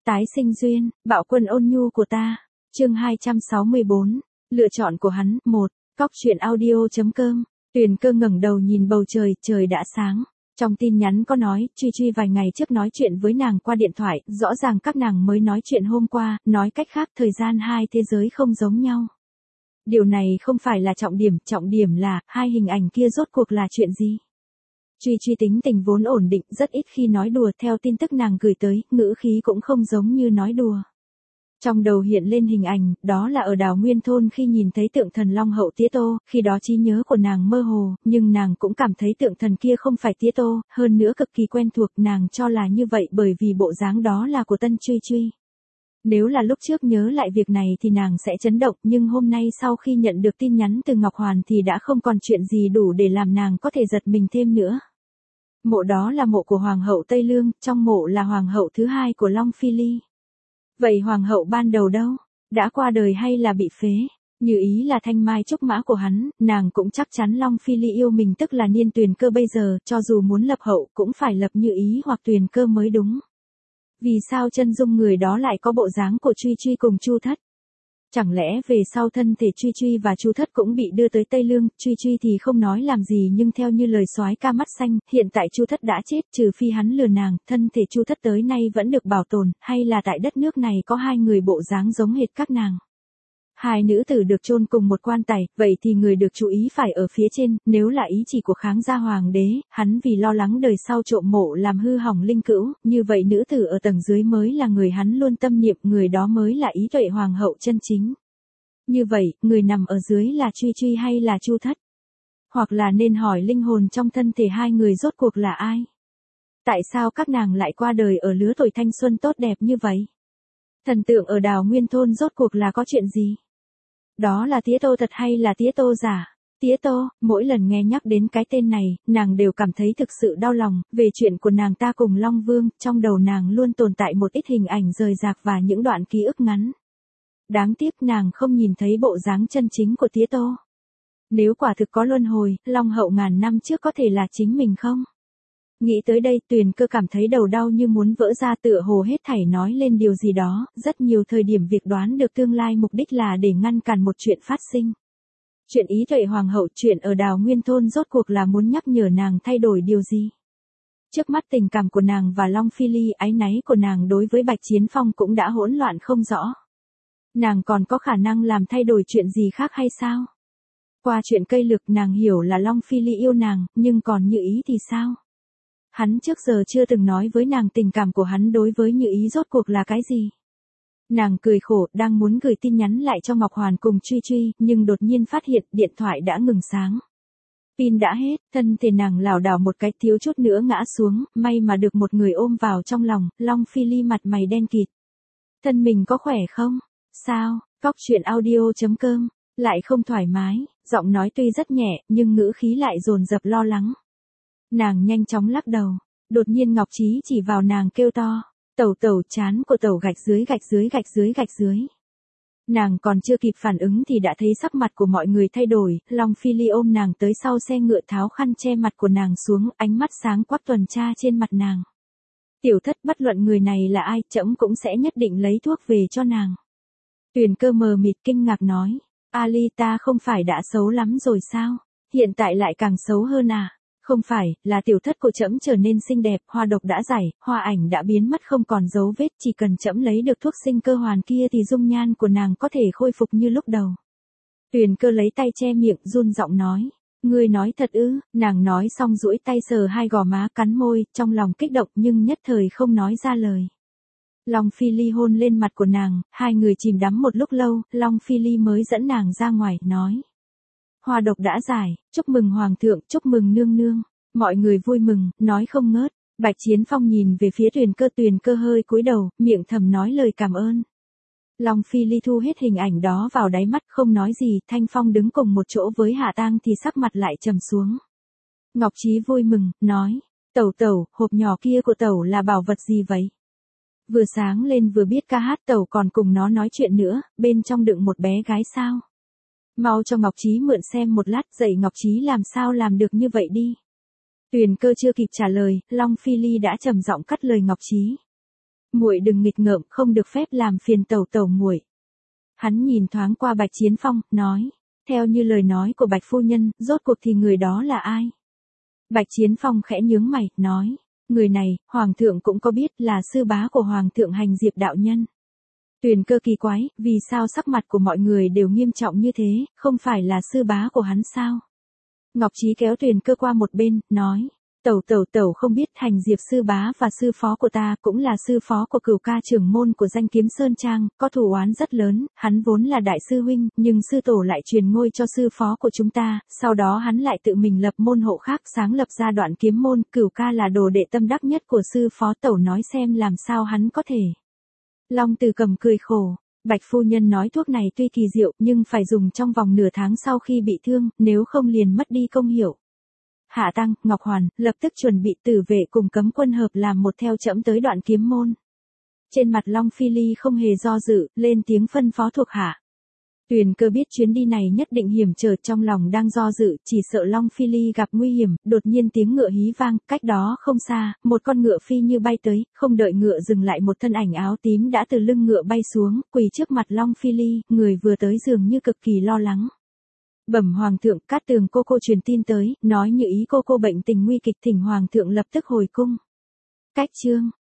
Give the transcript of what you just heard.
Tái sinh duyên, bạo quân ôn nhu của ta. Chương 264. Lựa chọn của hắn. 1. Cóc truyện audio.com. Tuyền Cơ ngẩng đầu nhìn bầu trời, trời đã sáng. Trong tin nhắn có nói, Truy Truy vài ngày trước nói chuyện với nàng qua điện thoại, rõ ràng các nàng mới nói chuyện hôm qua, nói cách khác thời gian hai thế giới không giống nhau. Điều này không phải là trọng điểm là, hai hình ảnh kia rốt cuộc là chuyện gì? Truy Truy tính tình vốn ổn định, rất ít khi nói đùa, theo tin tức nàng gửi tới, ngữ khí cũng không giống như nói đùa. Trong đầu hiện lên hình ảnh, đó là ở Đào Nguyên thôn khi nhìn thấy tượng thần Long Hậu Tía Tô, khi đó trí nhớ của nàng mơ hồ, nhưng nàng cũng cảm thấy tượng thần kia không phải Tía Tô, hơn nữa cực kỳ quen thuộc, nàng cho là như vậy bởi vì bộ dáng đó là của Tân Truy Truy. Nếu là lúc trước nhớ lại việc này thì nàng sẽ chấn động, nhưng hôm nay sau khi nhận được tin nhắn từ Ngọc Hoàn thì đã không còn chuyện gì đủ để làm nàng có thể giật mình thêm nữa. Mộ đó là mộ của Hoàng hậu Tây Lương, trong mộ là Hoàng hậu thứ hai của Long Phi Ly. Vậy Hoàng hậu ban đầu đâu? Đã qua đời hay là bị phế? Như ý là thanh mai trúc mã của hắn, nàng cũng chắc chắn Long Phi Ly yêu mình tức là Niên Tuyền Cơ bây giờ, cho dù muốn lập hậu cũng phải lập Như ý hoặc Tuyền Cơ mới đúng. Vì sao chân dung người đó lại có bộ dáng của Truy Truy cùng Chu Thất? Chẳng lẽ về sau thân thể Truy Truy và Chu Thất cũng bị đưa tới Tây Lương, Truy Truy thì không nói làm gì nhưng theo như lời soái ca mắt xanh, hiện tại Chu Thất đã chết, trừ phi hắn lừa nàng, thân thể Chu Thất tới nay vẫn được bảo tồn, hay là tại đất nước này có hai người bộ dáng giống hệt các nàng. Hai nữ tử được chôn cùng một quan tài, vậy thì người được chú ý phải ở phía trên, nếu là ý chỉ của Kháng Gia Hoàng đế, hắn vì lo lắng đời sau trộm mộ làm hư hỏng linh cữu, như vậy nữ tử ở tầng dưới mới là người hắn luôn tâm niệm, người đó mới là ý tuệ hoàng hậu chân chính. Như vậy, người nằm ở dưới là Truy Truy hay là Chu Thất? Hoặc là nên hỏi linh hồn trong thân thể hai người rốt cuộc là ai? Tại sao các nàng lại qua đời ở lứa tuổi thanh xuân tốt đẹp như vậy? Thần tượng ở Đào Nguyên thôn rốt cuộc là có chuyện gì? Đó là Tía Tô thật hay là Tía Tô giả? Tía Tô, mỗi lần nghe nhắc đến cái tên này, nàng đều cảm thấy thực sự đau lòng, về chuyện của nàng ta cùng Long Vương, trong đầu nàng luôn tồn tại một ít hình ảnh rời rạc và những đoạn ký ức ngắn. Đáng tiếc nàng không nhìn thấy bộ dáng chân chính của Tía Tô. Nếu quả thực có luân hồi, Long hậu ngàn năm trước có thể là chính mình không? Nghĩ tới đây Tuyền Cơ cảm thấy đầu đau như muốn vỡ ra, tựa hồ hết thảy nói lên điều gì đó, rất nhiều thời điểm việc đoán được tương lai mục đích là để ngăn cản một chuyện phát sinh. Chuyện ý tuệ hoàng hậu, chuyện ở Đào Nguyên thôn rốt cuộc là muốn nhắc nhở nàng thay đổi điều gì? Trước mắt tình cảm của nàng và Long Phi Ly, áy náy của nàng đối với Bạch Chiến Phong cũng đã hỗn loạn không rõ. Nàng còn có khả năng làm thay đổi chuyện gì khác hay sao? Qua chuyện cây lực nàng hiểu là Long Phi Ly yêu nàng, nhưng còn Như ý thì sao? Hắn trước giờ chưa từng nói với nàng tình cảm của hắn đối với Như ý rốt cuộc là cái gì. Nàng cười khổ, đang muốn gửi tin nhắn lại cho Ngọc Hoàn cùng Truy Truy, nhưng đột nhiên phát hiện điện thoại đã ngừng sáng. Pin đã hết, thân thể nàng lảo đảo một cái thiếu chút nữa ngã xuống, may mà được một người ôm vào trong lòng. Long Phi Ly mặt mày đen kịt. Thân mình có khỏe không? Sao? Cóc truyện audio.com. Lại không thoải mái, giọng nói tuy rất nhẹ, nhưng ngữ khí lại dồn dập lo lắng. Nàng nhanh chóng lắc đầu, đột nhiên Ngọc Trí chỉ vào nàng kêu to, Tẩu tẩu, trán của tẩu gạch dưới gạch dưới gạch dưới gạch dưới. Nàng còn chưa kịp phản ứng thì đã thấy sắc mặt của mọi người thay đổi, Long Phi Ly ôm nàng tới sau xe ngựa tháo khăn che mặt của nàng xuống, ánh mắt sáng quắc tuần tra trên mặt nàng. Tiểu Thất, bất luận người này là ai, trẫm cũng sẽ nhất định lấy thuốc về cho nàng. Tuyền Cơ mờ mịt kinh ngạc nói, Ali ta không phải đã xấu lắm rồi sao? Hiện tại lại càng xấu hơn à? Không phải, là tiểu thất của trẫm trở nên xinh đẹp, hoa độc đã giải, hoa ảnh đã biến mất không còn dấu vết, chỉ cần trẫm lấy được thuốc sinh cơ hoàn kia thì dung nhan của nàng có thể khôi phục như lúc đầu. Tuyền Cơ lấy tay che miệng, run giọng nói, ngươi nói thật ư? Nàng nói xong duỗi tay sờ hai gò má, cắn môi, trong lòng kích động nhưng nhất thời không nói ra lời. Long Phi Ly hôn lên mặt của nàng, hai người chìm đắm một lúc lâu, Long Phi Ly mới dẫn nàng ra ngoài, nói. Hoa độc đã giải, chúc mừng Hoàng thượng, chúc mừng nương nương. Mọi người vui mừng, nói không ngớt. Bạch Chiến Phong nhìn về phía Tuyền Cơ hơi cúi đầu, miệng thầm nói lời cảm ơn. Long Phi Ly thu hết hình ảnh đó vào đáy mắt không nói gì, Thanh Phong đứng cùng một chỗ với Hạ Tang thì sắc mặt lại trầm xuống. Ngọc Trí vui mừng, nói, Tẩu tẩu, hộp nhỏ kia của tẩu là bảo vật gì vậy? Vừa sáng lên vừa biết ca hát, tẩu còn cùng nó nói chuyện nữa, bên trong đựng một bé gái sao? Mau cho Ngọc Trí mượn xem một lát, dạy Ngọc Trí làm sao làm được như vậy đi. Tuyền Cơ chưa kịp trả lời, Long Phi Ly đã trầm giọng cắt lời Ngọc Trí. Muội đừng nghịch ngợm, không được phép làm phiền tẩu tẩu muội. Hắn nhìn thoáng qua Bạch Chiến Phong, nói, theo như lời nói của Bạch phu nhân, rốt cuộc thì người đó là ai? Bạch Chiến Phong khẽ nhướng mày, nói, người này, Hoàng thượng cũng có biết là sư bá của Hoàng thượng Hành Diệp đạo nhân. Tuyền Cơ kỳ quái, vì sao sắc mặt của mọi người đều nghiêm trọng như thế, không phải là sư bá của hắn sao? Ngọc Trí kéo Tuyền Cơ qua một bên, nói, tẩu không biết Hành Diệp sư bá và sư phó của ta cũng là sư phó của Cửu ca trưởng môn của Danh Kiếm Sơn Trang, có thù oán rất lớn, hắn vốn là đại sư huynh, nhưng sư tổ lại truyền ngôi cho sư phó của chúng ta, sau đó hắn lại tự mình lập môn hộ khác, sáng lập ra Đoạn Kiếm môn, Cửu ca là đồ đệ tâm đắc nhất của sư phó, tẩu nói xem làm sao hắn có thể. Long Tử Cầm cười khổ. Bạch phu nhân nói thuốc này tuy kỳ diệu nhưng phải dùng trong vòng nửa tháng sau khi bị thương, nếu không liền mất đi công hiệu. Hạ Tăng, Ngọc Hoàn, lập tức chuẩn bị Tử Vệ cùng Cấm Quân hợp làm một theo trẫm tới Đoạn Kiếm môn. Trên mặt Long Phi Ly không hề do dự, lên tiếng phân phó thuộc hạ. Tuyền Cơ biết chuyến đi này nhất định hiểm trở, trong lòng đang do dự, chỉ sợ Long Phi Ly gặp nguy hiểm, đột nhiên tiếng ngựa hí vang, cách đó không xa, một con ngựa phi như bay tới, không đợi ngựa dừng lại một thân ảnh áo tím đã từ lưng ngựa bay xuống, quỳ trước mặt Long Phi Ly, người vừa tới dường như cực kỳ lo lắng. Bẩm Hoàng thượng, Cát Tường cô truyền tin tới, nói như ý cô bệnh tình nguy kịch, thỉnh Hoàng thượng lập tức hồi cung. Cách chương